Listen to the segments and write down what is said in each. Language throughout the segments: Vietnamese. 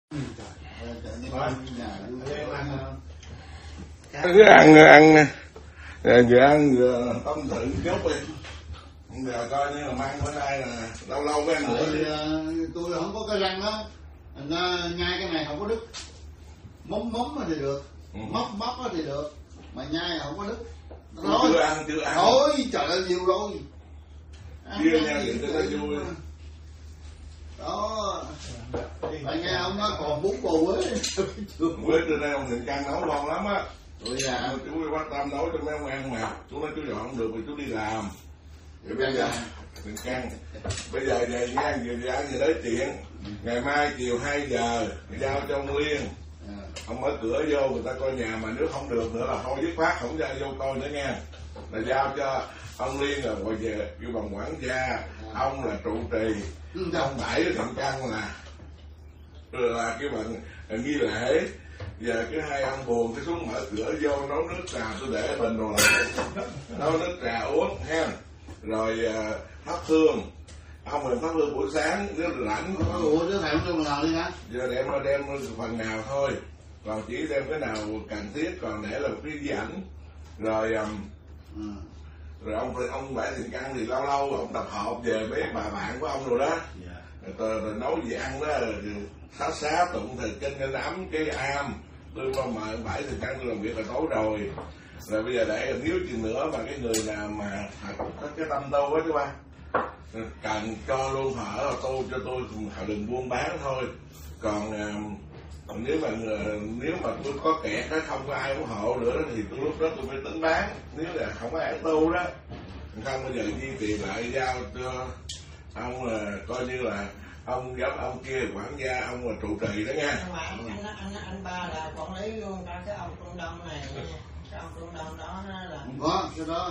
cứ ăn vừa ăn vừa tâm sự chút đi. Giờ coi như là mang bữa nay là lâu lâu với anh nữa. Tôi không có cái răng á, nhai cái này không có đứt. Móng thì được, móc thì được, mà nhai không có đứt. Chưa ăn. Thôi trời ơi nhiều rồi. Chưa nha, vậy cho nó vui. Đó. Tại nghe ông nói còn bún bù ấy. Bữa trưa nay ông Thịnh Căng nấu ngon lắm á. Chú quan tâm nấu cho mấy ông ăn mà. Chú nói chú dọn không được vì chú đi làm. Vậy bây giờ Thịnh Căng, bây giờ về nha, vừa ăn vừa nói chuyện. Ngày mai chiều 2 giờ giao cho ông Liên. Ông mở cửa vô người ta coi nhà, mà nếu không được nữa là thôi dứt khoát không ra vô coi nữa nha. Là giao cho ông Liên là ngồi về kêu bằng quản gia, ông là trụ trì, ông Bảy Thịnh Căng là cái bằng nghi lễ. Giờ cái hai ông buồn cái xuống mở cửa vô nấu nước trà, tôi để bình rồi nấu nước trà uống ha. Rồi thắp hương, ông mình thắp hương buổi sáng nếu rảnh. Ủa chứ thầy không trong nào đi hả? Giờ đem phần nào thôi, còn chỉ đem cái nào cần thiết, còn để là cái di ảnh. Rồi rồi ông Bảy Thịnh Căng thì lâu lâu ông tập hợp về mấy bà bạn của ông rồi đó. Rồi nấu gì ăn đó, xá tụng thời kinh nên ấm cái am. Tôi mời ông Bảy Thịnh Căng tôi làm việc là tối rồi. Rồi bây giờ để nếu chừng nữa mà cái người nào mà có cái tâm tu á chú ba cần cho luôn hở tu cho tôi, họ đừng buôn bán thôi. Còn nếu mà tôi có kẹt đó, không có ai ủng hộ nữa thì tôi lúc đó tôi mới tính bán. Nếu là không có ai tu đó, không bao giờ di tiền lại giao cho ông, coi như là ông giống ông kia quản gia, ông là trụ trì đó nha. Anh ba là quản lý luôn cái ông Trung Đông này, cái ông Trung Đông đó là không có cái đó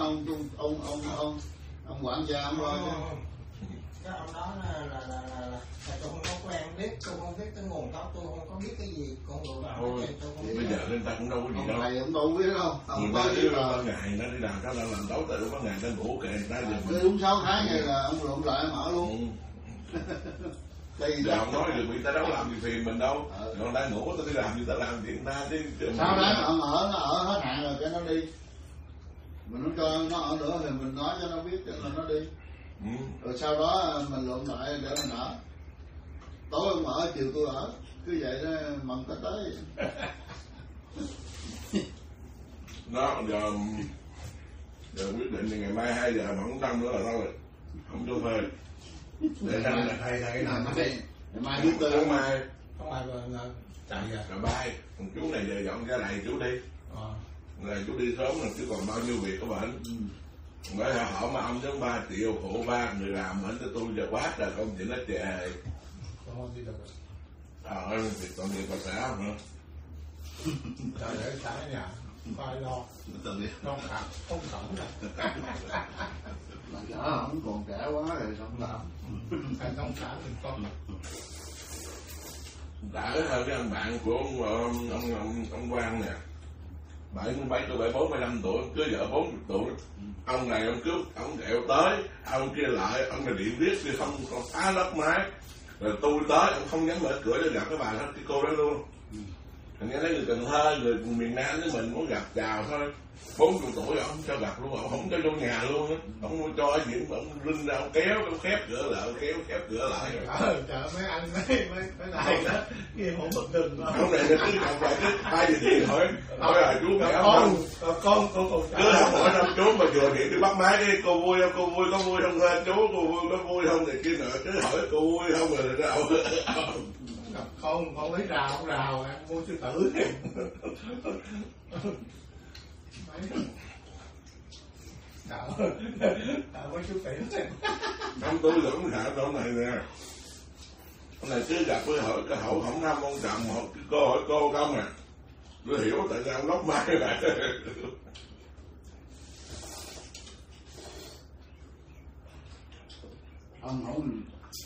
ông quản gia ông lo chứ. Cái ông đó là tôi không có quen biết, tôi không biết cái nguồn gốc, tôi không có biết cái gì con đồ đó. Bây giờ nên ta cũng đâu có gì đâu. Thầy cũng đâu biết đâu. Người ta chứ ban ngày nó đi làm sao nó làm đấu tự, ban ngày nó ngủ kệ người ta giờ mình đúng 6 tháng này là ông lượm lại mở luôn. Giờ ông nói được người ta đâu làm gì phiền mình đâu. Người ta ngủ ta đi làm gì ta làm chuyện ta chứ. 6 tháng ông ở, nó ở hết hạn rồi cái nó đi. Mình không cho nó ở nữa thì mình nói cho nó biết là nó đi. Rồi sau đó mình lượm lại để mình ở. Tối ông ở, chiều tôi ở. Cứ vậy đó mần tới. Đó, giờ quyết định thì ngày mai 2 giờ mà không tăng nữa là thôi. Không cho phê. Để thầy nào ngày mai thứ tư tháng mai. Không ai chạy ra. Rồi bay, còn chú này giờ dọn ra lại chú đi. Rồi chú đi sớm rồi chứ còn bao nhiêu việc của bệnh. Bởi hỏi mà ông giống 3 triệu phụ 3 người làm mệnh cho tôi giờ quá rồi không chỉ nó chè. Không đi được. Thì còn việc bà xã không nữa. Trời để xã ở nhà, không ai lo. Không khẩn rồi. Mà chả không còn trẻ quá rồi không làm. Anh không xã thì con. Đã hơn cái anh bạn của ông Quang nè. 77 tuổi, 45 tuổi, cưới vợ 40 tuổi. Ông này ông cướp, ông đẹo tới, ông kia lại, ông này điện viết thì không còn phá lấp mái. Rồi tôi tới, ông không dám mở cửa để gặp cái bà đó, cái cô đó luôn. Nghe thấy người Cần Thơ, người miền Nam với mình muốn gặp chào thôi. 40 tuổi ông không cho gặp luôn, ông không cho vô nhà luôn á. Ông không cho gì, ông rinh ra, ông kéo, ông khép cửa lại, khép cửa lại. Trời mấy anh mấy này đó, kia không bực đừng đâu. Ông này cứ chồng lại cứ 2 giờ điện hỏi là chú mẹ con cứ hỏi năm chú mà vừa điện đi bắt máy đi, cô vui không, có vui không chú, có vui không thì kia nữa, cứ hỏi cô vui không rồi đâu. Không lấy rào em mua sư tử. Đạo với chú Tiểu. Không, tôi vẫn hạ chỗ này nè. Cái này cứ gặp với hỏi cái hậu không thăm ông chồng, cô hỏi cô không à. Tôi hiểu tại sao ông lóc mai lại. Ông không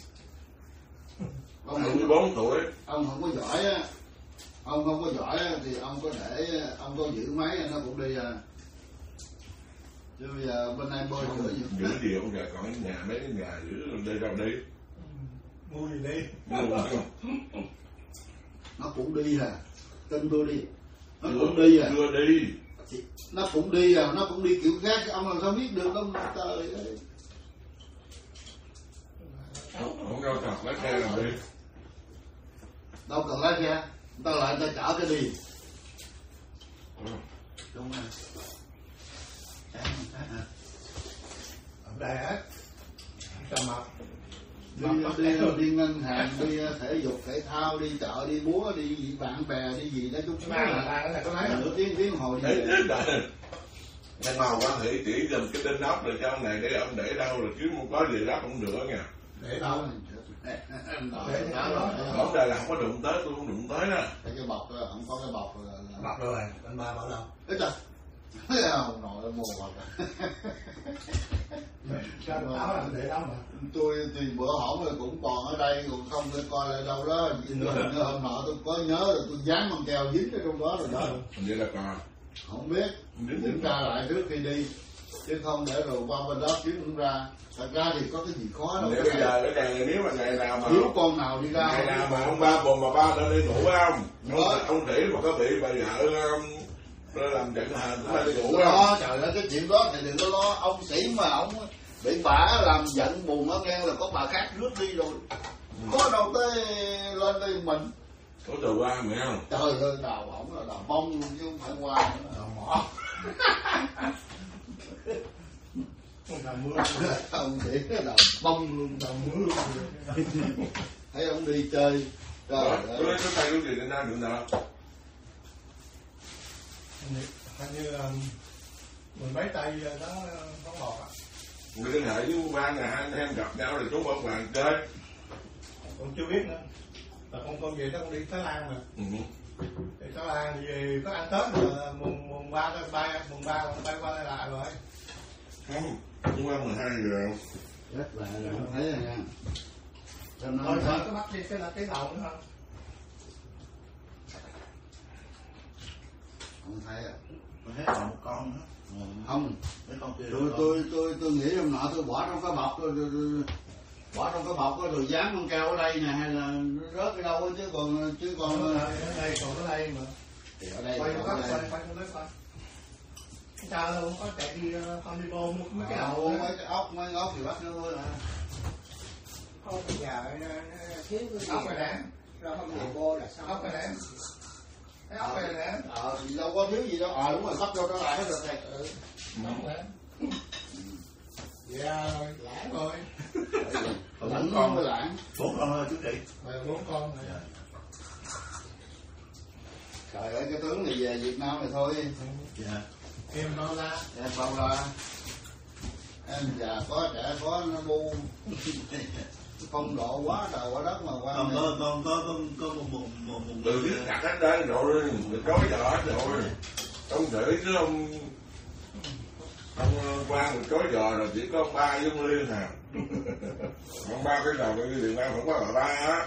24 tuổi. Ông không có giỏi á. Ông không có giỏi á thì ông có để ông có giữ máy nó cũng đi à. Chứ bây giờ bên này bơi cửa gì? Giữ gì ông già còn nhà mấy cái nhà giữ đi đâu đi. Mua gì đi. Mua nó cũng đi à, tin tôi đi, nó cũng đi à, chưa đi, nó cũng đi à, nó cũng đi kiểu khác, ông làm sao biết được đâu. Trời ơi, không đâu thật lái xe làm đi, đâu cần lái xe, ta lại ta chở cái đi. Đúng rồi. Ở đây hết. Sao mà đi ngân hàng, đi thể dục thể thao, đi chợ, đi múa, đi bạn bè, đi gì đó chút xíu là có lấy nửa tiếng hồ đi. nhưng mà quan hệ chỉ dùm cái đinh ốc rồi cho ông này để ông để đâu rồi chứ không có gì đó cũng được nha. Để đâu? Ở đây là không có đụng tới, tôi không đụng tới đó. Cái bọc đó, không có cái bọc là... Bọc rồi, anh ba bảo đâu? Ít à? Không, nội mồ bọc. Sao áo là để đâu mà? Tôi thì bữa hổm rồi cũng còn ở đây, còn không để coi lại đâu đó. Hôm nọ tôi có nhớ rồi tôi dán băng keo dính ở trong đó rồi đó. Vậy là còn không biết, kiểm tra lại trước khi đi, chứ không để rồi qua bên đó kiếm cũng ra. Thật ra thì có cái gì khó đâu. Bây giờ ở đây nếu mà ngày nào mà thiếu con nào đi ra, ngày nào mà ông ba buồn mà ba đã đi ngủ không? Ông Thủy mà có bị bà vợ nó làm giận hờn cũng phải đi ngủ không? Trời ơi, cái chuyện đó thì đừng có lo. Ông Sĩ mà ông bị bà làm giận buồn nó nghe là có bà khác rước đi rồi, có đâu tới lên đây mình. Có tờ qua mẹ không? Trời ơi, đào ổng là đào bông luôn chứ không phải qua nữa. Đào mỏ. Đào mưa. Ông Sĩ đào bông luôn, đào mưa luôn. thấy ông đi chơi. Trời ơi, tôi lấy cái tay cái gì để ra được nào? Hình như mười mấy tay đó có một à. Người liên hệ với ba ngày hai anh em gặp nhau rồi xuống bóng bàn chơi. Con chưa biết nữa. Là con về đó con đi Thái Lan mà. Đi Thái Lan thì về có ăn Tết rồi mùng 3 bay qua đây lại rồi. Không, cũng ăn 12 giờ. rất là không thấy rồi nha. Cho nên Rồi có bắt đi cái đầu nữa không? không thấy à. Tôi thấy còn một con nữa. Không, Mấy con kia tôi nghĩ hôm nọ tôi bỏ trong cái bọc bỏ trong cái bọc rồi dán con keo ở đây nè, hay là nó rớt ở đâu chứ còn ở đây còn ở đây mà. thì ở đây Quay con coi. Sao đâu có chạy đi con đi vô mua mấy cái đầu mấy cái ốc thì bắt nó thôi à. Không, bây giờ thiếu cái gì ốc này nè, rồi không thể vô là sao? ốc này nè, cái ốc này nè. Thì đâu có thiếu gì đâu. Đúng rồi, bắt vô trở lại hết rồi thầy. Ốc nè. Dạ rồi, lãng rồi. Lãng con với lãng. 4 con thôi chú chị. 4 con này. Trời ơi, cái tướng này về Việt Nam này thôi. Dạ. Em bao la. Em bao la. Em già có trẻ có nó bu. Phong độ quá trời quá đất mà qua. Con có một Từ viết chặt hết đây rồi, được có cái giờ hết rồi. Ông để chứ ông Quang được chối giờ rồi chỉ có ông ba với ông Liên à. Ông ba cái đầu cái điện nam không có bà ba á.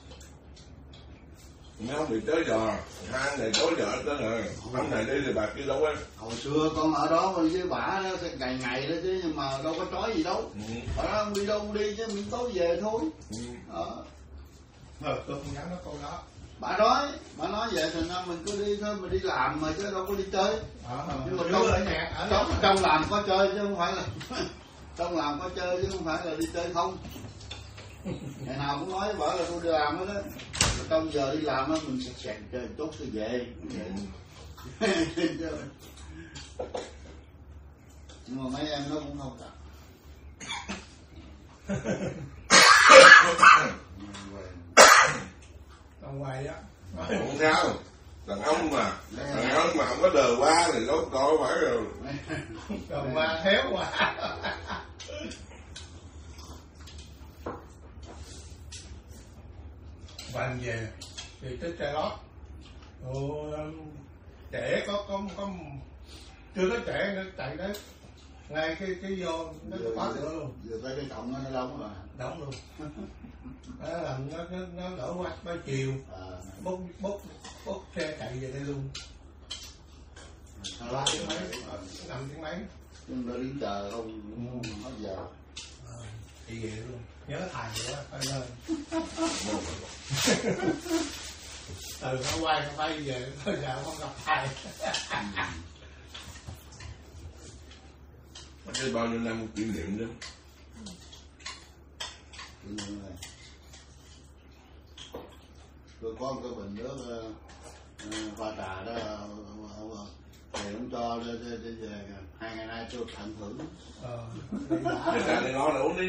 Nếu không bị chối giờ, hai anh này chối giờ tới rồi. Ông này đi thì bà kia đâu á. Hồi xưa con ở đó với bả nó ngày ngày đó chứ, nhưng mà đâu có trói gì đâu. Ở đó không đi đâu không đi chứ, mình tối về thôi. Đó. Tôi không dám nói câu đó. Bà nói vậy thành ra mình cứ đi thôi, mình đi làm mà chứ đâu có đi chơi. Nhưng mà ở nhà trong làm có chơi chứ không phải là trong làm có chơi chứ không phải là đi chơi không. Ngày nào cũng nói bảo là tôi đi làm hết đó. Trong giờ đi làm á mình sẹt chơi chút tôi về. Nhưng mà mấy em nó cũng không cả. Ông hoài á. Không sao. Đàn ông mà không có đời qua thì đâu coi phải rồi. Đời qua héo quá. Và anh về thì tới Trà Lót. Trẻ có chưa có trẻ nữa chạy đấy. Ngay cái vô nó khóa cửa luôn. Vừa tới cái cổng nó đóng rồi. Đóng luôn. Đó là nó đổ qua tới chiều. Bốc xe chạy về đây luôn. 5 tiếng mấy. Nhưng đã đứng chờ không hết giờ. Đi về luôn. Nhớ thầy quá, phải lên. từ nó quay nó bay về tới giờ không gặp thầy. Cái bao nhiêu năm kỷ niệm đó. Tôi có một cái bình nước pha trà đó thì ông cho về 2 ngày nay tôi tận hưởng. Cái trà này ngon là uống đi.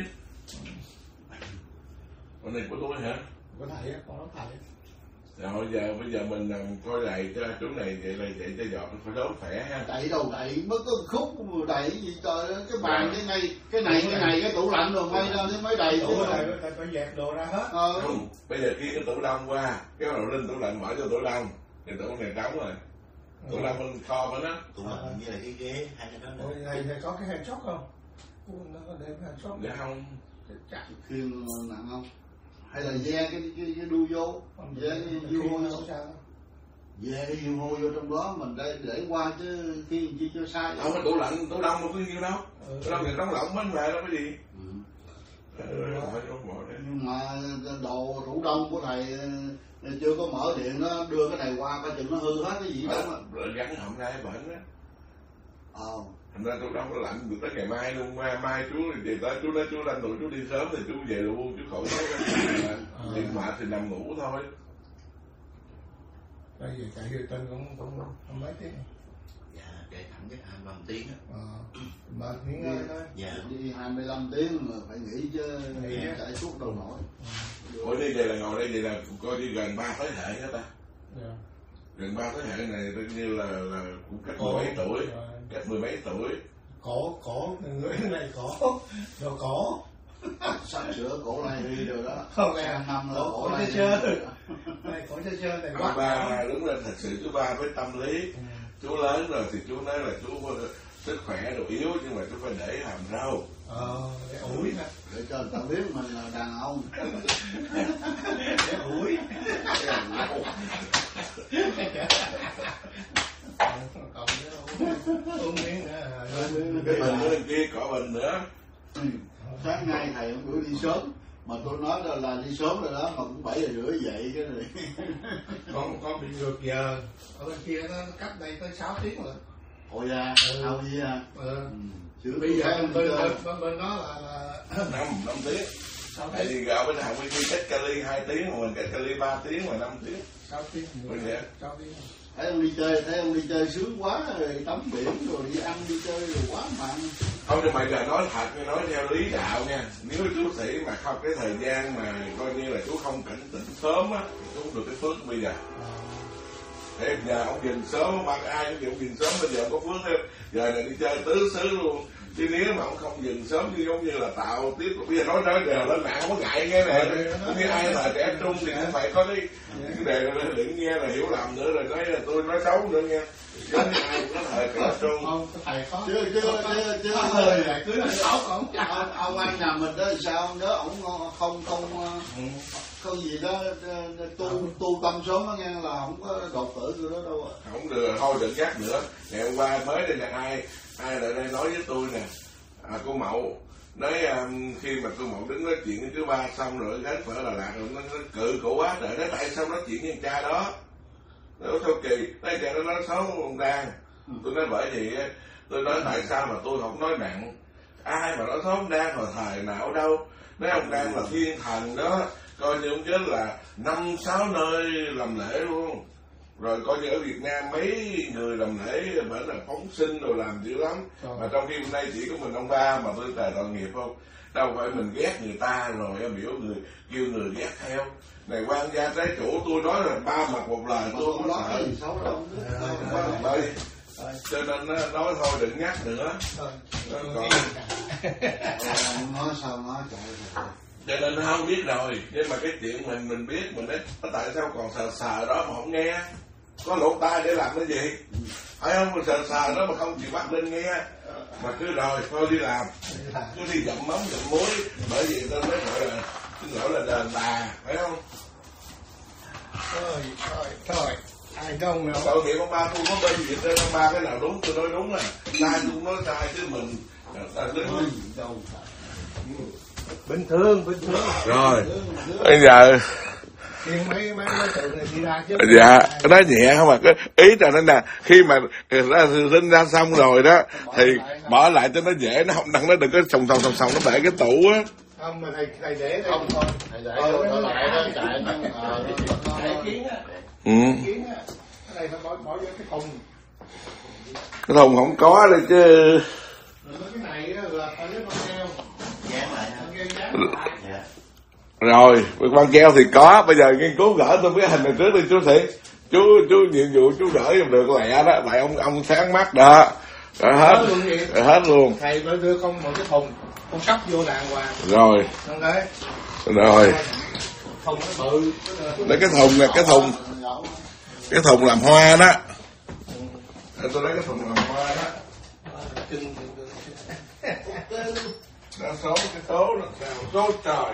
Con này của tôi hả? Của thầy á, con nói thầy. Rồi bây giờ mình coi lại cho chỗ này vậy cho giọt phải đốt khỏe ha. Đẩy đâu đẩy mới có khúc đẩy gì trời, cái bàn cái này cái tủ lạnh rồi may ra mới đầy chứ. Phải dẹp đồ ra hết. Không, bây giờ khi cái tủ đông qua, cái đầu lên tủ lạnh mở cho tủ đông, thì tủ này trống rồi. Tủ đông bên kho bên đó. Tủ lạnh như là cái ghế hai cái đó nữa. Thầy có cái hand shop không? Nó có đem hand shop. Dạ không. Khiên nặng không? Hay là ve cái đu vô, ve cái du hôi vô, ve cái du hôi vô trong đó mình để qua chứ khi chi cho sai. Không có tủ lạnh, tủ đông đâu có nhiêu đâu. Tủ đông thì trống lỏng bánh về đâu cái gì. Nhưng mà đồ thủ đông của thầy chưa có mở điện, nó đưa cái này qua coi chừng nó hư hết cái gì đó mà. Rồi gắn họng ra bệnh đó. Thành ra tủ đông nó lạnh được tới ngày mai luôn. Mai chú về tới chú nói chú lên tụi chú đi sớm thì chú về luôn, chú khỏi nói điện thoại thì nằm ngủ thôi. Bây giờ chạy về tên cũng mấy tiếng. Dạ, chạy thẳng cái 25 tiếng á. Mà nghỉ ngơi thôi. Dạ. Đi 25 tiếng mà phải nghỉ chứ chạy suốt đâu nổi. Ủa đi về là ngồi đây vậy là coi đi gần 3 thế hệ hết ta. Yeah. Gần 3 thế hệ này tự nhiên là cũng cách mười mấy tuổi, cách mười mấy tuổi. Cổ người này cổ, đồ cổ. Sắp sửa cổ này đi rồi đó. Không nghe năm là cổ này chơi. Này cổ chơi này quá. Ba đúng là thật sự chú ba với tâm lý. Chú lớn rồi thì chú nói là chú sức khỏe đồ yếu nhưng mà chú phải để hàm râu. Để ủi nè. Để cho người ta biết mình là đàn ông. Để ủi. Còn uống miếng nữa. Cái bình nữa bên kia cỏ bình nữa. Sáng nay thầy hôm bữa đi sớm mà tôi nói là đi sớm rồi đó mà cũng 7 giờ rưỡi dậy cái này. Con bị ngược giờ. Ở bên kia nó cách đây tới 6 tiếng rồi. Ôi da, sao gì à? Bây giờ bên đó là 5 tiếng. Tại vì gạo bên Hồng Quy cách kali 2 tiếng mà mình cách kali 3 tiếng mà 5 tiếng. 6 tiếng. 6 tiếng. Thấy ông đi chơi sướng quá rồi tắm biển rồi đi ăn đi chơi rồi quá mặn. Không nhưng mà giờ nói thật nha, nói theo lý đạo nha, nếu chú sĩ mà không cái thời gian mà coi như là chú không cảnh tỉnh sớm á thì chú không được cái phước bây giờ. Thế giờ ông dừng sớm, mà ai cũng dừng sớm bây giờ ông có phước thêm. Giờ này đi chơi tứ xứ luôn. Chứ nếu mà ông không dừng sớm như giống như là tạo tiếp, bây giờ nói giờ lên mạng không có ngại nghe nè. Như ai là trẻ trung thì cũng phải có cái đề là đừng nghe là hiểu lầm nữa rồi nói là tôi nói xấu nữa nghe. Chứ ai cũng có thời trẻ trung. Không, thầy có. Chứ hơi là cứ xấu còn ông anh nhà mình đó sao đó ổng không gì đó tu tâm sớm đó nghe là không có đột tử gì đó đâu. Không được, thôi đừng nhắc nữa. Ngày hôm qua mới đây là ai lại đây nói với tôi nè, cô Mậu nói khi mà cô Mậu đứng nói chuyện với chú ba xong rồi hết phở Đà Lạt rồi nó cự cổ quá rồi nói tại sao nói chuyện với cha đó, nó sao kỳ, nói cha nó nói xấu ông Đan. Tôi nói bởi vì tôi nói tại sao mà tôi không nói nặng, ai mà nói xấu ông Đan hồi thời nào đâu, nói ông Đan là thiên thần đó, coi như ông chết là 5-6 nơi làm lễ luôn. Rồi coi như ở Việt Nam mấy người làm lễ vẫn là phóng sinh rồi làm dữ lắm. Mà trong khi hôm nay chỉ có mình ông ba mà tôi tài tội nghiệp không. Đâu phải mình ghét người ta rồi biểu người kêu người ghét theo. Này quan gia trái chủ tôi nói là ba mặt một lời tôi không sợ. Cho nên nói thôi đừng nhắc nữa. Còn nói sao nói chạy. Cho nên nó không biết rồi. Nhưng mà cái chuyện mình biết mình nói tại sao còn sờ đó mà không nghe. Có lỗ tai để làm cái gì? Phải không? Mình sờ đó mà không chịu bắt lên nghe. Mà cứ rồi thôi đi làm. Cứ đi dặm mắm dặm muối. Bởi vì tôi mới gọi là đền bà. Phải không? Thôi ai đông nữa. Tội nghiệp ông ba tôi có bên gì trên ông ba cái nào đúng tôi nói đúng à. Sai tôi cũng nói sai chứ mình bình thường. Rồi bây giờ khiêng mấy tượng này đi ra chứ. Dạ, nó nhẹ không mà cái ý là nó nè, khi mà sinh ra xong rồi đó thì bỏ lại cho nó dễ, nó không nó đừng có sòng nó bể cái tủ á. Không mà thầy để đây không thôi, thầy để nó lại nó chạy nó kiến á. kiến á. Cái này phải bỏ vô cái thùng. Cái thùng không có đây chứ. Cái này là phải lấy con keo. Dán lại. Con keo dán lại. Dạ. Rồi, băng keo thì có, bây giờ nghiên cứu gỡ tôi cái hình này trước đi chú Thị. Chú nhiệm vụ chú gỡ giùm được lẹ đó, lại ông sáng mắt đó. Rồi hết luôn. Thầy phải đưa con một cái thùng, con sắp vô đàng hoàng. Rồi. Đấy. Rồi. Thùng nó bự. Lấy cái thùng nè, cái thùng làm hoa đó. Tôi lấy cái thùng làm hoa đó. Nó số cái số nó số trời.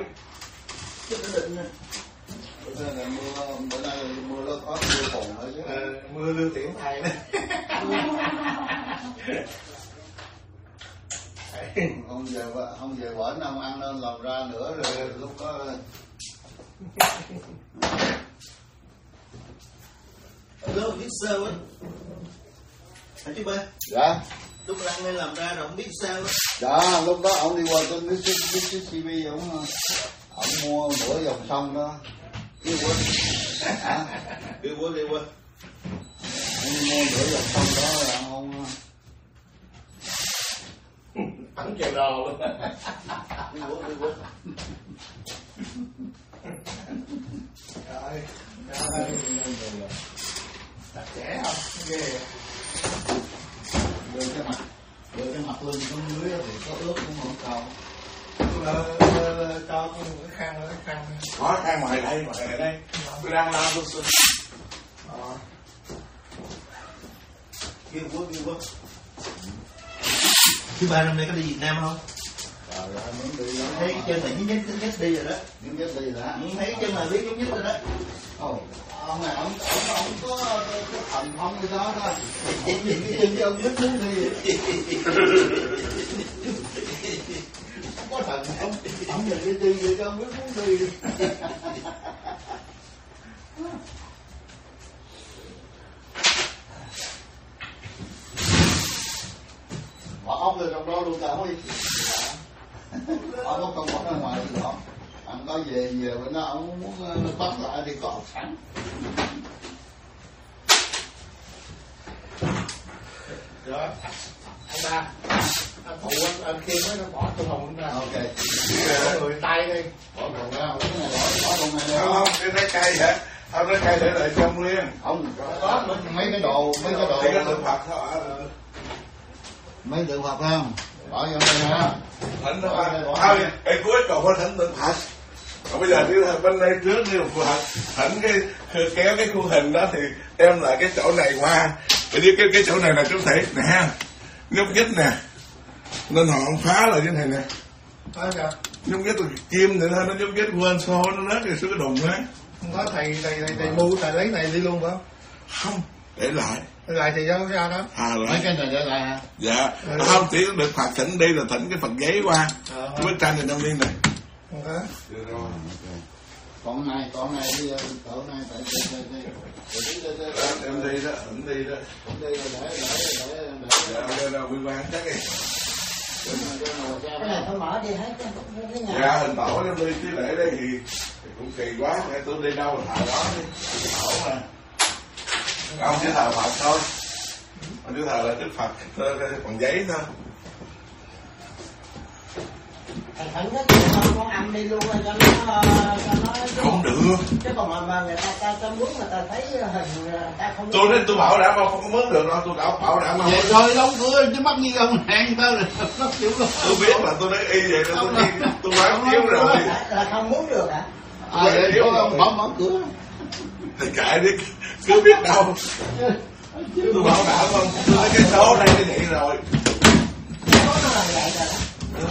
Bữa nay mưa nó có mưa phùn nữa chứ. Mưa lưu tiễn thầy đó. Không về bển ông ăn nên làm ra nữa rồi lúc đó. Alo, biết sao á? Hả chú ba? Dạ. Lúc Lan đây làm ra rồi không biết sao á. Dạ, lúc đó ông đi qua trên Mississippi ông mua nửa dòng sông đó. Kêu quên. Hả? Kêu quên. Ông mua nửa dòng sông đó là ông Bắn chèo đò luôn. Kêu quên. Rồi. Thật trẻ không? Ghê. đưa cái mặt lên xuống dưới thì có ướt cũng không cầu. Cho con cái khăn. Có khăn ngoài đây. Tôi đang làm tôi xin. Kêu quên. Chú ba năm nay có đi Việt Nam không? Rồi muốn đi đó. Thấy cái chân này nhất đi rồi đó. Nhất đi đó. Thấy cái chân này biết giống nhất rồi đó. Ông này ông có cái thần thông gì đó thôi. Cái chân với ông biết muốn đi. Có thần thông. Ông nhìn cái chân gì cho ông biết muốn đi. Bỏ ốc lên trong đó luôn cả không đi. Bỏ ốc không bỏ ra ngoài thì đó. Anh có về bên đó ông muốn bắt lại thì có sẵn. Rồi. Anh ba. Anh phụ anh kia mới nó bỏ trong hồn ra. Ok. Bỏ người tay đi. Bỏ còn ra cái này bỏ con này Không, cái trái cây hả? Không, trái cây để lại trong riêng. không có mấy cái đồ Thì cái tượng Phật thôi. mấy tượng Phật không bỏ vô đây ha. Thỉnh nó thôi, cái cuối còn có thỉnh tượng Phật. Còn bây giờ thì bên đây trước đi một Phật, thỉnh cái kéo cái khuôn hình đó thì đem lại cái chỗ này qua. Cái chỗ này là chú Thị nè, nhúc nhích nè, nên họ không phá lại cái này nè. Nói sao? Nhúc nhích rồi kim nữa thôi, nó nhúc nhích quên xô nó rớt rồi xuống cái đùng á. Không có thầy mua thầy lấy này đi luôn phải không? Không, để lại. Để lại thì sao đó? Rồi. Mấy cái này để lại hả? Dạ, không chỉ được Phật thỉnh đi là thỉnh cái Phật giấy qua. Bức tranh này trong đi này. Không có. Con này đi cỡ này tại Em đi đó, em đi đó. để Dạ, đây là quy quan chắc đi. Cái này phải mở đi hết cái nhà. Dạ, hình tổ em đi chứ để đây thì cũng kỳ quá, nghe tôi đi đâu thờ đó đi. Tổ mà. Ông chỉ thờ Phật thôi. Ông chỉ thờ là Đức Phật, bằng giấy thôi. Thầy thỉnh cái con âm đi luôn cho nó Không được. chứ còn mà người ta muốn người ta thấy hình người ta không. Tôi bảo đảm không có mướn được đâu, tôi bảo đảm không. vậy rồi đóng cửa chứ mắc như ông hàng tao nó chịu luôn. Tôi biết mà tôi nói y vậy tôi bán chiếu rồi. Là không muốn được hả? Vậy có mở cửa. Thì kệ đi, cứ biết đâu. Tôi bảo đảm không, tôi nói cái số đây nó vậy rồi. Nó là vậy rồi đó.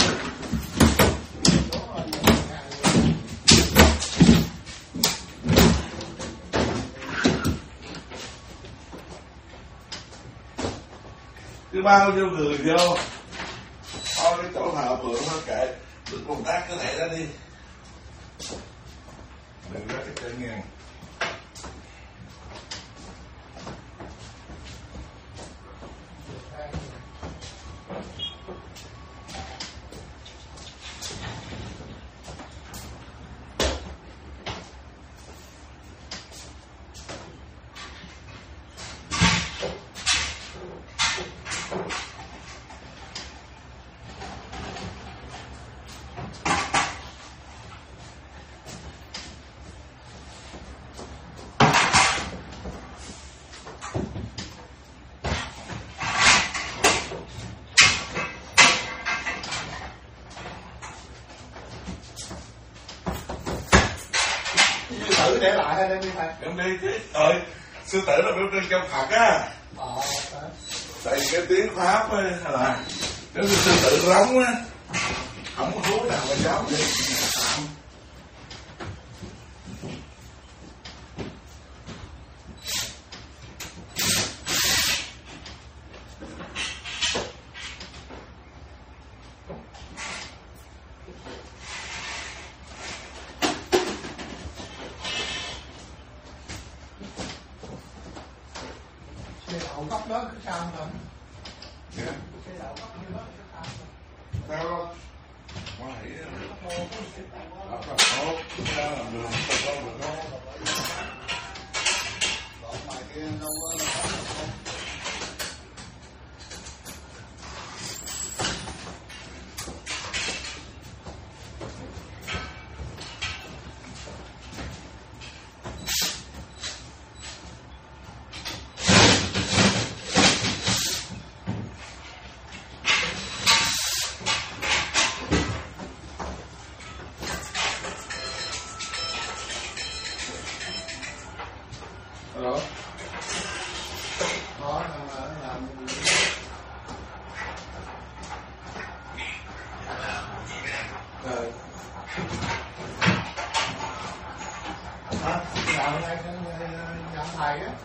Cứ bao nhiêu người vô thôi cái chỗ thờ phượng thôi kệ, được công tác cái này đó đi. đừng rớt cái chân ngang. Tự để lại hay đem đi thầy? Đem đi chứ. Sư tử là biểu trưng trong Phật á. Tại vì cái tiếng Pháp ấy, là nếu như sư tử rống á, không có thú nào mà dám đi. Cái đậu góc đó cứ sao rồi? Dạ. Cái đậu góc như đó cứ sao rồi? Sao không? Ngoài đó là tốt, ra làm đường, không được đâu. Còn ngoài kia đâu có Đó. Đó là làm Rồi. hả? Làm này nhận thầy á.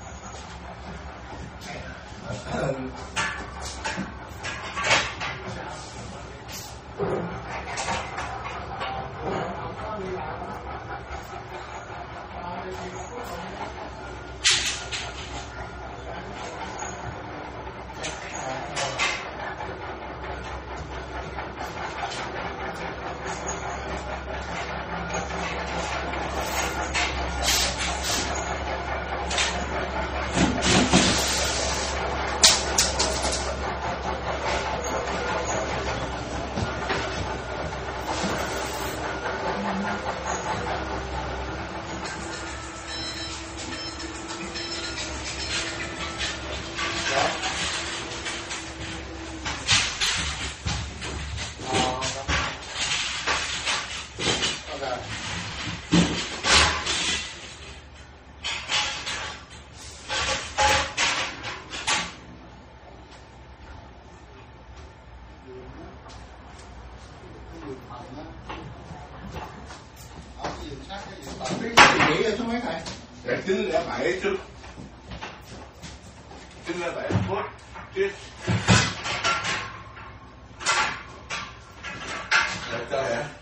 Chỉ số mấy thầy? Để 907 trước. 907 phút trước. Để chơi hả?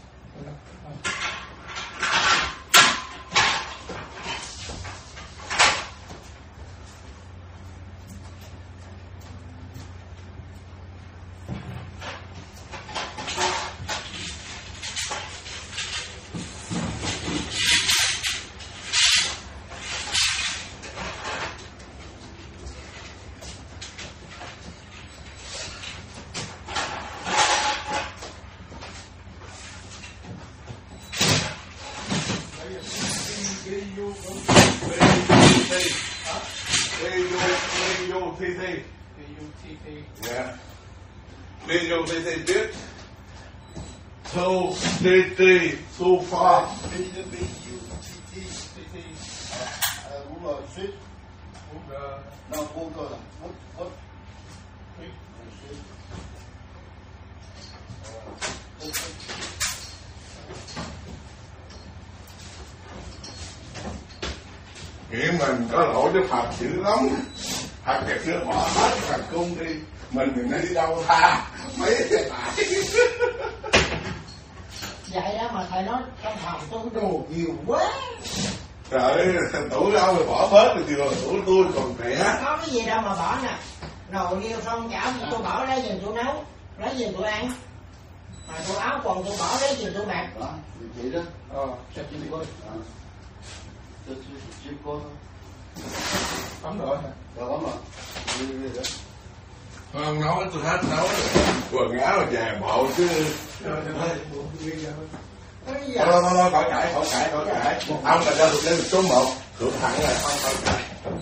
Yeah. Video TT biết. So TT so far. Nghĩ mình có lỗi với Phật dữ lắm. Phật ngày xưa bỏ hết Phật cung đi. Mình thì nó đi đâu tha mấy cái lại. Vậy đó mà thầy nói trong phòng tôi đồ nhiều quá. Trời, tuổi ông rồi bỏ bớt rồi vừa, tuổi tôi còn trẻ. Có cái gì đâu mà bỏ nè. Nồi niêu xong chảo tôi bỏ lấy gì tôi nấu, lấy gì tôi ăn. Mà tôi áo quần tôi bỏ lấy gì tôi mặc. Đó, chị đó. Sao chim cô? Chim cô thôi. Tắm rồi hả? Rồi bấm rồi. Không nói tôi hết nói rồi. Quần áo là vàng bộ chứ. Rồi, Thôi, khỏi cãi. Ông là ra được lên số 1, thượng thẳng rồi, không cãi.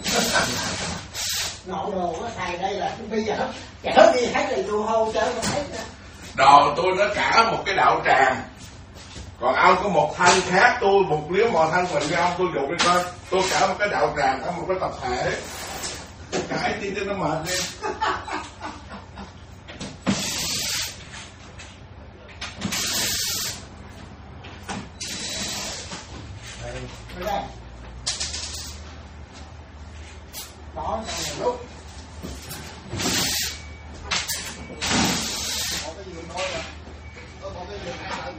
Nội đồ của thầy đây là bây giờ chở đi thấy thì tôi hô chở tôi thấy. Đồ tôi nó cả một cái đạo tràng. Còn ông có một thân khác, tôi một liếu mò thân mình với ông tôi dùng đi coi. Tôi cả một cái đạo tràng, cả một cái tập thể. Cãi chi cho nó mệt đi. Đây. Đó, này lúc. Có cái gì nói là có cái gì hay hơn.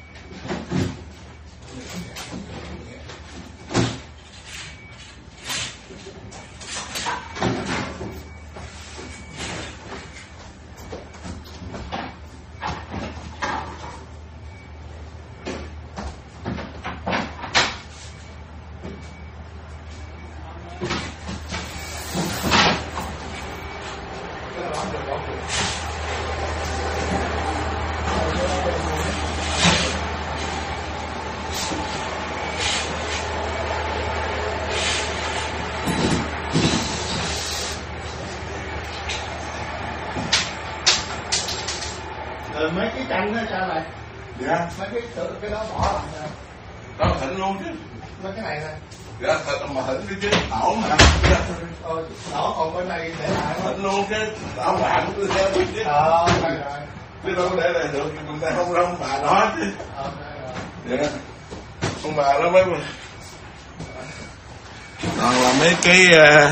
Rồi mấy cái tranh đó sao lại? Dạ. Mấy cái đó bỏ lại sao? Đó thịnh luôn chứ. Mấy cái này nè. Dạ thịnh mà thịnh đi chứ, ổn mà. Thôi, đó còn bên này để lại thôi. Thịnh luôn chứ, ổn bạn cũng theo đi chứ. Rồi. Chứ đâu có để lại được, người ta không bà nói chứ. Dạ. Ông bà đó mấy mình. Toàn là mấy cái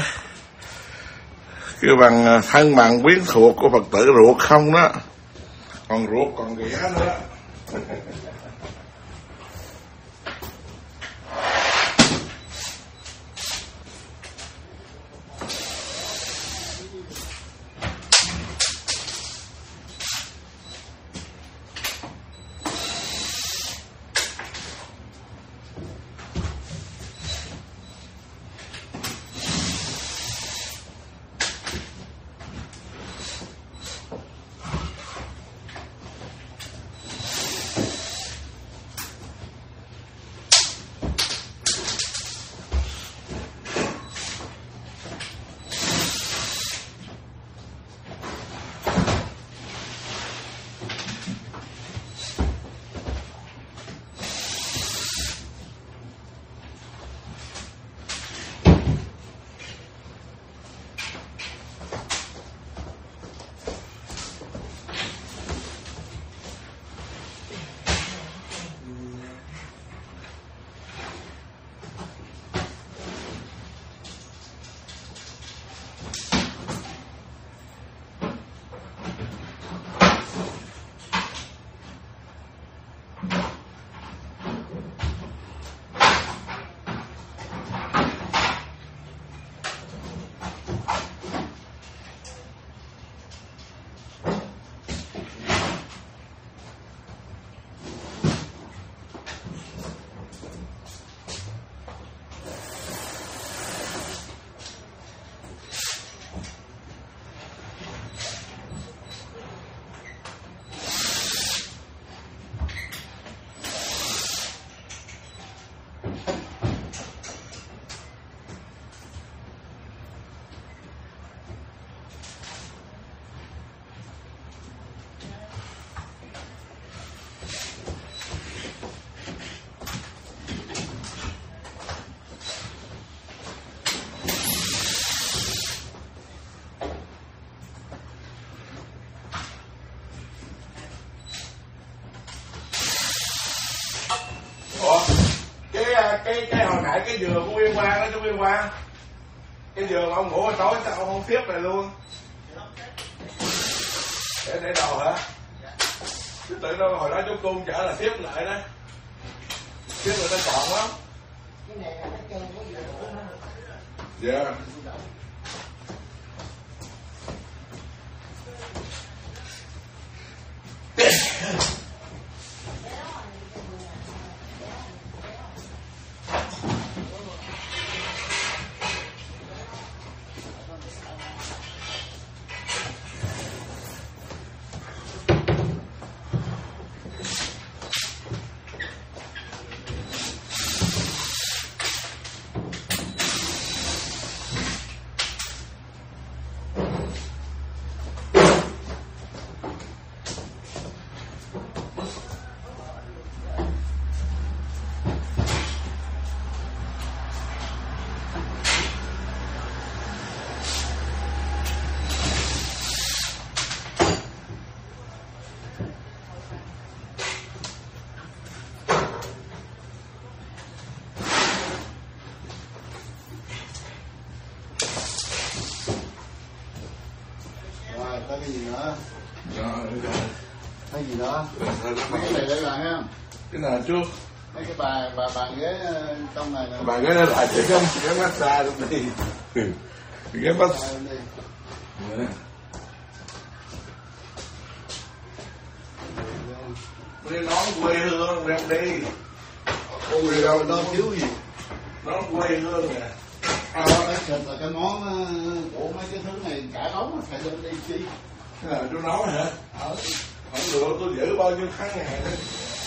bằng thân bằng quyến thuộc của Phật tử ruột không đó. Còn ruột còn ghẻ nữa. cái hồi nãy cái giường của Uyên Quang đó chú Uyên Quang, cái giường ông ngủ tối sao ông không tiếp này luôn? Để đồ hả? Tự đâu hồi đó chú Cung chở là tiếp lại đó. Tiếp lại nó còn lắm. Cái này là nó chơi cái gì nữa. Dạ. Có cái gì nữa? Rồi. Cái gì nữa? Mấy cái này để lại ha. Cái nào chú? Mấy cái bàn ghế trong này nè. Bàn ghế nó lại chỉ không cái massage luôn đi. Cái massage đi. Cái nón quê hương đem đi. Ôi đâu nó thiếu gì? Nón quê hương nè. Là cái món của mấy cái thứ này cả đống mà phải đem đi chi? Cái nào chú nói hả? Không được, tôi giữ bao nhiêu tháng ngày đấy.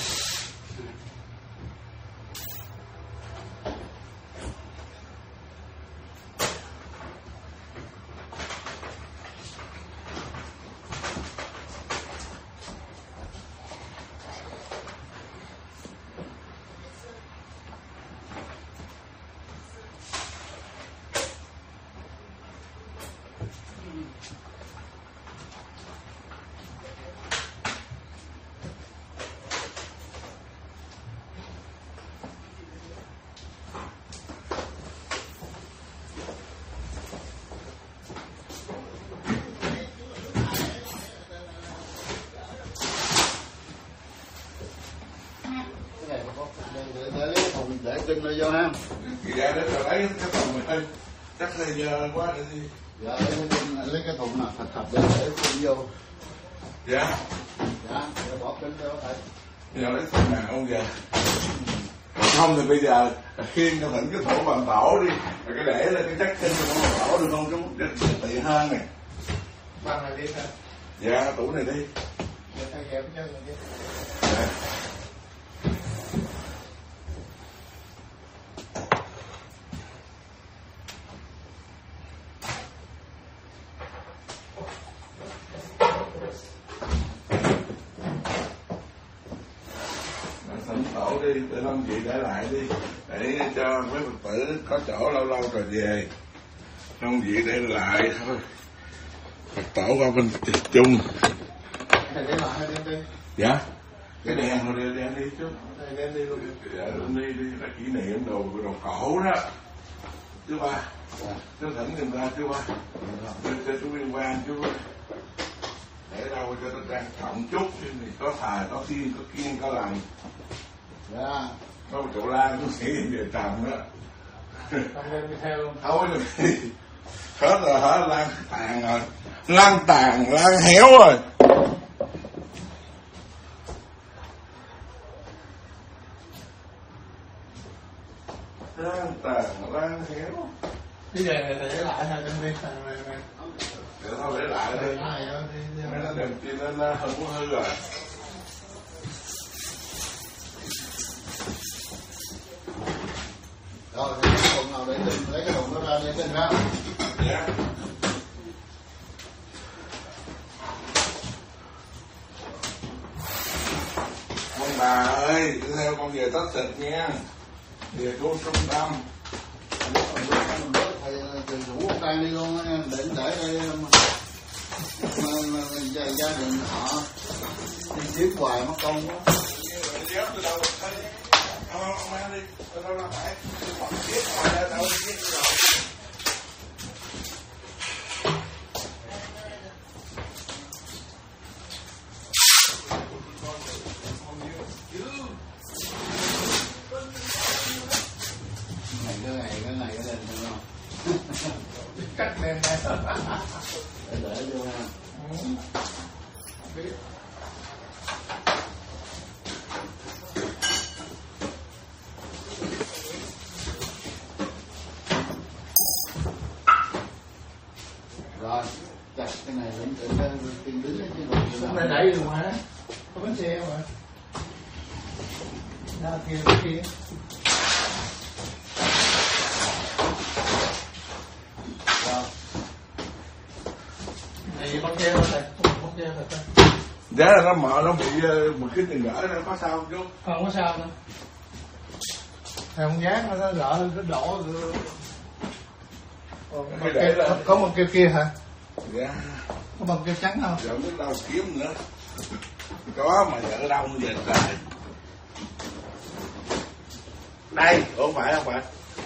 Để kinh nó vô ha. Dạ để rồi lấy cái thùng này lên. Chắc thời giờ quá để đi. Dạ lấy cái thùng nào thật để kinh vô. Dạ. Dạ, để bỏ kinh vô thầy. Giờ lấy thùng nào không giờ? Không thì bây giờ khiêng cho thỉnh cái thổ bằng tổ đi. Rồi cái để lên cái chắc kinh cho nó bằng tổ được không chú? Để tiện hơn nè. Bằng này đi hả? Dạ tủ này đi. Để thầy kẹp cho người đi. Dạ. Tổ đi, để ông chị để lại đi, để cho mấy Phật tử có chỗ lâu lâu rồi về. Ông chị để lại thôi. Phật tổ qua bên chung. Thầy để lại hay đem đi? Dạ. Cái đèn rồi đem đi chứ. Thầy đem đi luôn. Dạ, đem đi, là kỷ niệm đồ cổ đó. Chú ba. Chú thỉnh giùm ra chú ba. Cho chú liên quan chú ba. Để đâu cho nó trang trọng chút, thì có thà, có thiên, có kiên, có lành. Dạ. Có một chỗ lan chú sĩ về trầm đó. Không đem đi theo luôn. Thôi rồi. Hết rồi hả? Lan tàn rồi. Lan tàn, lan héo rồi. Lan tàn, lan héo. Cái này thầy để lại hay đem đi thầy này. Để thôi để lại đi. Mấy nó đem chi nó không có hư rồi. Rồi, cái thùng nào để tin, lấy cái thùng đó ra để tin ra. Dạ. Ông bà ơi, theo con về tách thịt nha. Về cô trung tâm. Thầy rủ ông Trang đi luôn á, để đây gia đình họ đi kiếm hoài mất công quá. Dép từ đâu thấy ông mang đi, đâu là phải họ biết họ ra đâu biết rồi. Con đen đây. Để vô ha. Biết. Rồi, chặt cái này lên tiền đứng lên chứ. Hôm nay đẩy đi ngoài đó. Có bánh xe mà. Ra kia cái kia. Rồi. Này bánh xe thôi thầy. Bánh xe thôi. Giá là nó mở nó bị một cái tiền gỡ nó có sao không chú? Không có sao đâu. Thầy không dán nó gỡ nó đổ. Có một kêu kia hả? Dạ. Có bằng kêu trắng không? Giờ biết đâu kiếm nữa. Có mà vợ đông về trời. Đây, không phải không phải.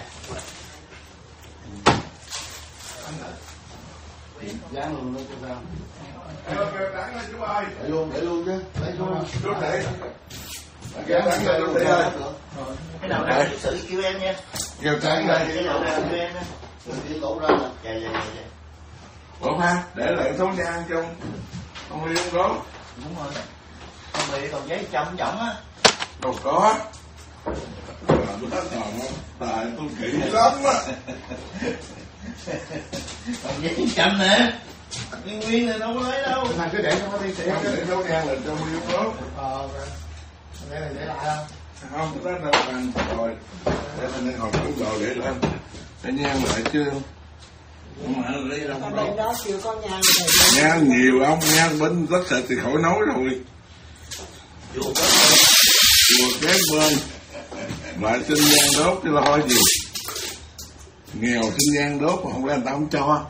Dán luôn nó cho sao? Kêu trắng đó chú ơi. Để luôn chứ. Để luôn. Chú để. Kêu trắng đây luôn. Cái đầu này xử kêu em nha. Kêu trắng đây. Cái đầu này kêu em nha. Đi đổ ra nè. Dạ. Ủa ha, để lại số nhang trong không đi không có. Đúng rồi. Không bị còn giấy chấm chỏng á. Đâu có. Tôi thất thần không? Tại tôi kỹ lắm á. Còn giấy chấm nè. Nguyên này đâu có lấy đâu. Thầy cứ để cho nó đi xỉa. Để số nhang là cho đi không có. Để này để lại không? Không, tôi nói đâu ăn rồi. Để mình học cũng đồ để lên. Để nhang lại chứ. Nhưng mà nó lấy đâu Ở đâu. bên đó chưa có nhang thì Nhang nhiều không, nhang bên rất sạch thì khỏi nói rồi. Chùa kế bên. Lại xin nhang đốt chứ lo gì. Nghèo xin nhang đốt mà không lẽ người ta không cho.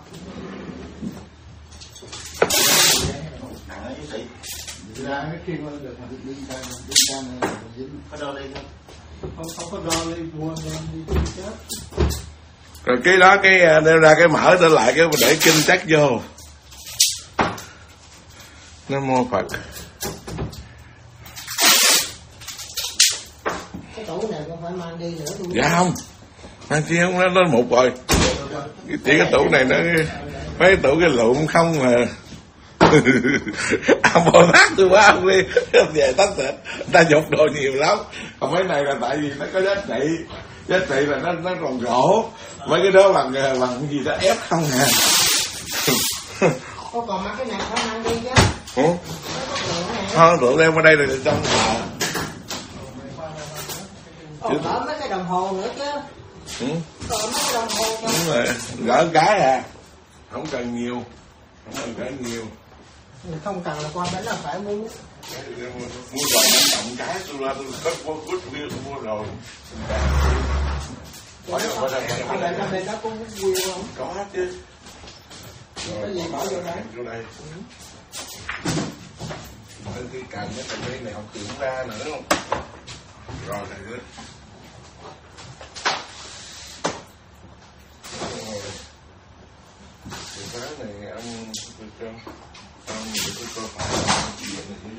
Ra cái kia nó được mà đi ra Có đo đi không? Không có đo đi buồn đi chết. Rồi cái đó cái đem ra cái mở để lại cái để kinh chắc vô. Nam mô Phật. cái tủ này cũng phải mang đi nữa luôn. Dạ không. Mang chi không nó một rồi. Chỉ cái tủ này nó mấy tủ cái lụm không mà. Ông Bồ Tát tôi quá ông đi về tách thịt ta dục đồ nhiều lắm, còn mấy này là tại vì nó có giá trị là nó còn gỗ, mấy cái đó bằng gì đó ép không à. Có còn mấy cái này phải mang đi chứ. Ủa? Không, tượng đem ở đây là trong nhà. Còn có mấy cái đồng hồ nữa chứ. Ừ. Còn mấy cái đồng hồ chứ. Đúng rồi, gỡ cái à, không cần nhiều, Không cần là qua bánh là phải mua. Mua đồ đánh động cái tôi ra tôi cất vô cút mua rồi. Ở bên đó có vui không? Có hết chứ. Rồi, Cái gì bỏ vô đây? Vô đây. Cái cần cái này học kiểm ra nữa không? Rồi này nữa. Thì cái này ông cho ông để tôi coi phải gì này.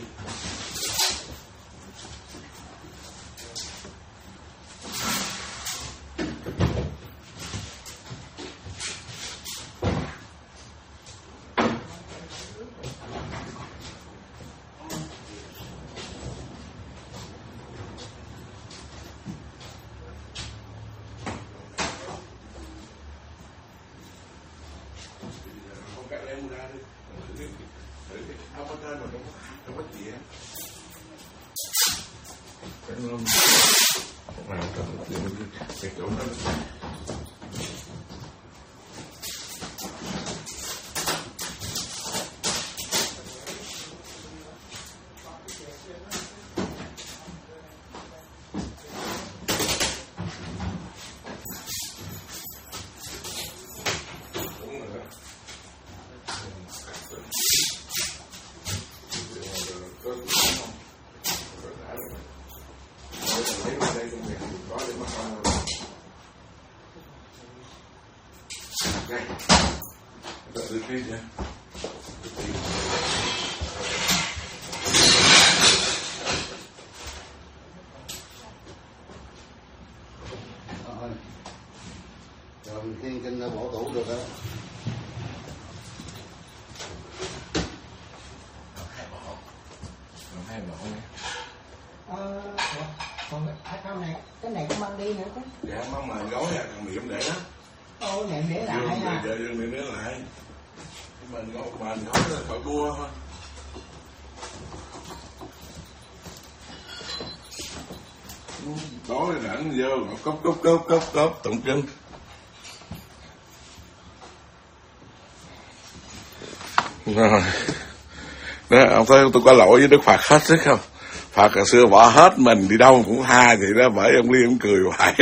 Đây, ta tự đi nha. Rồi mình khiêng kinh ra bỏ tủ được đó. Còn sau này cái này cũng mang đi nữa chứ. Dạ mong mà gói ra thằng Niệm để đó. Ô niệm để lại à. Giờ Niệm để lại. Mình gói là khỏi bua thôi. Tối rảnh vô cốc tụng kinh. Rồi. Đó, ông thấy tôi có lỗi với Đức Phật hết chứ không? Phật hồi xưa bỏ hết mình đi đâu cũng tha vậy đó, bởi ông Liên ông cười hoài.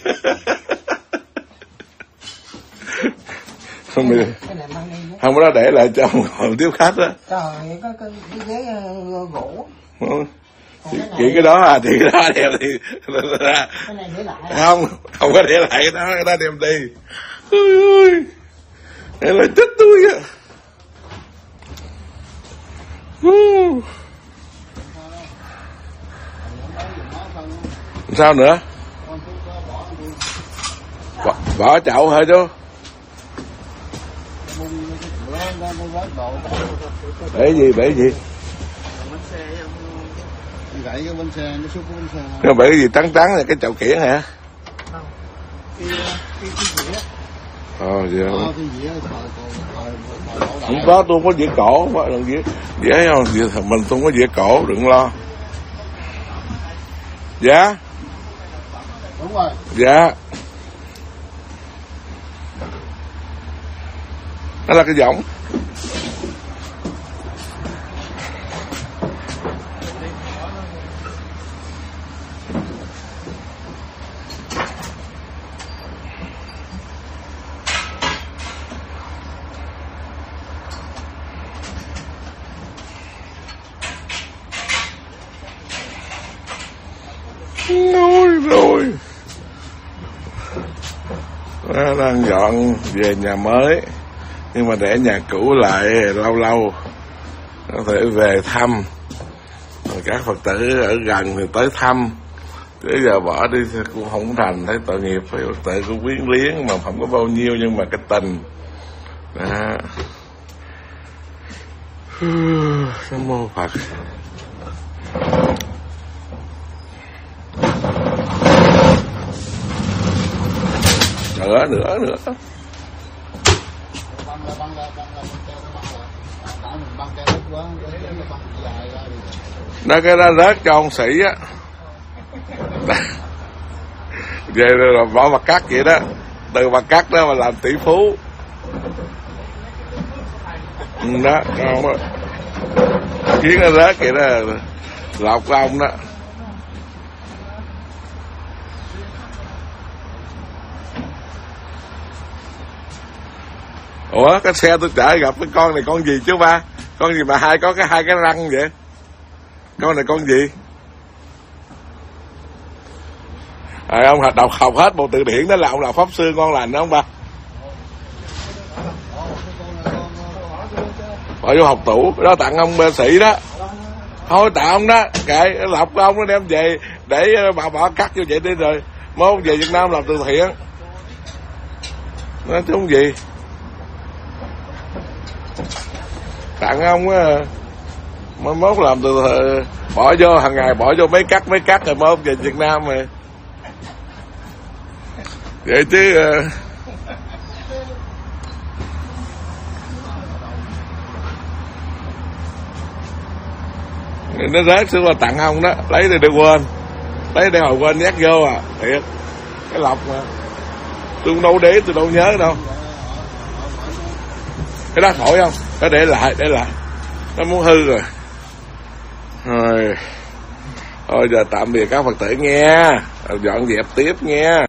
Không có đó để lại cho ông ngồi tiếp khách đó. Trời, có cái ghế gỗ. Chỉ cái đó à, thì cái đó đem đi. Cái này để lại. Không có để lại cái đó đem đi. Ôi ơi, đây là chết tôi á. Sao nữa? Bỏ chậu thôi chú. Để gì? Gãy cái bánh xe, nó xúc cái bánh xe. Nó bị cái gì trắng là cái chậu kiển hả? Cái dĩa. Dạ. Cái dĩa Không có, tôi không có dĩa cổ, không có dĩa không, mình không có dĩa cổ, đừng lo. Dạ. Đúng rồi. Dạ. Đó là cái giọng. Rồi nó đang dọn về nhà mới, nhưng mà để nhà cũ lại lâu lâu có thể về thăm. Các Phật tử ở gần thì tới thăm, chứ giờ bỏ đi cũng không thành, thấy tội nghiệp. Với Phật tử cũng quyến liếng mà không có bao nhiêu, nhưng mà cái tình đó. Nam mô Phật. Nữa nó cái đó rớt cho ông sĩ á. Về rồi bỏ mặt cắt vậy đó, từ mặt cắt đó mà làm tỷ phú đó, không á, kiến nó rớt vậy đó, lọc của ông đó. Ủa, cái xe tôi chở gặp cái con này con gì chứ ba? Con gì mà có hai cái răng vậy? Con này con gì? Ông học hết bộ từ điển đó là ông là pháp sư ngon lành đó không ba? Bỏ vô học tủ, đó tặng ông bên sĩ đó. Thôi tặng ông đó, kệ, lọc của ông nó đem về để bà bỏ cắt vô vậy đi rồi. Mốt về Việt Nam làm từ thiện. Nó chứ không gì. Tặng ông á, mới mốt làm từ bỏ vô hàng ngày, bỏ vô mấy cắt rồi mốt về Việt Nam rồi vậy chứ. Nó rớt xuống là tặng ông đó, lấy thì đừng quên, lấy để hồi quên nhắc vô à, thiệt cái lọc mà tôi đâu để, tôi đâu nhớ đâu. Cái đó khỏi không, nó để lại nó muốn hư rồi. Thôi giờ tạm biệt các Phật tử nghe, dọn dẹp tiếp nghe.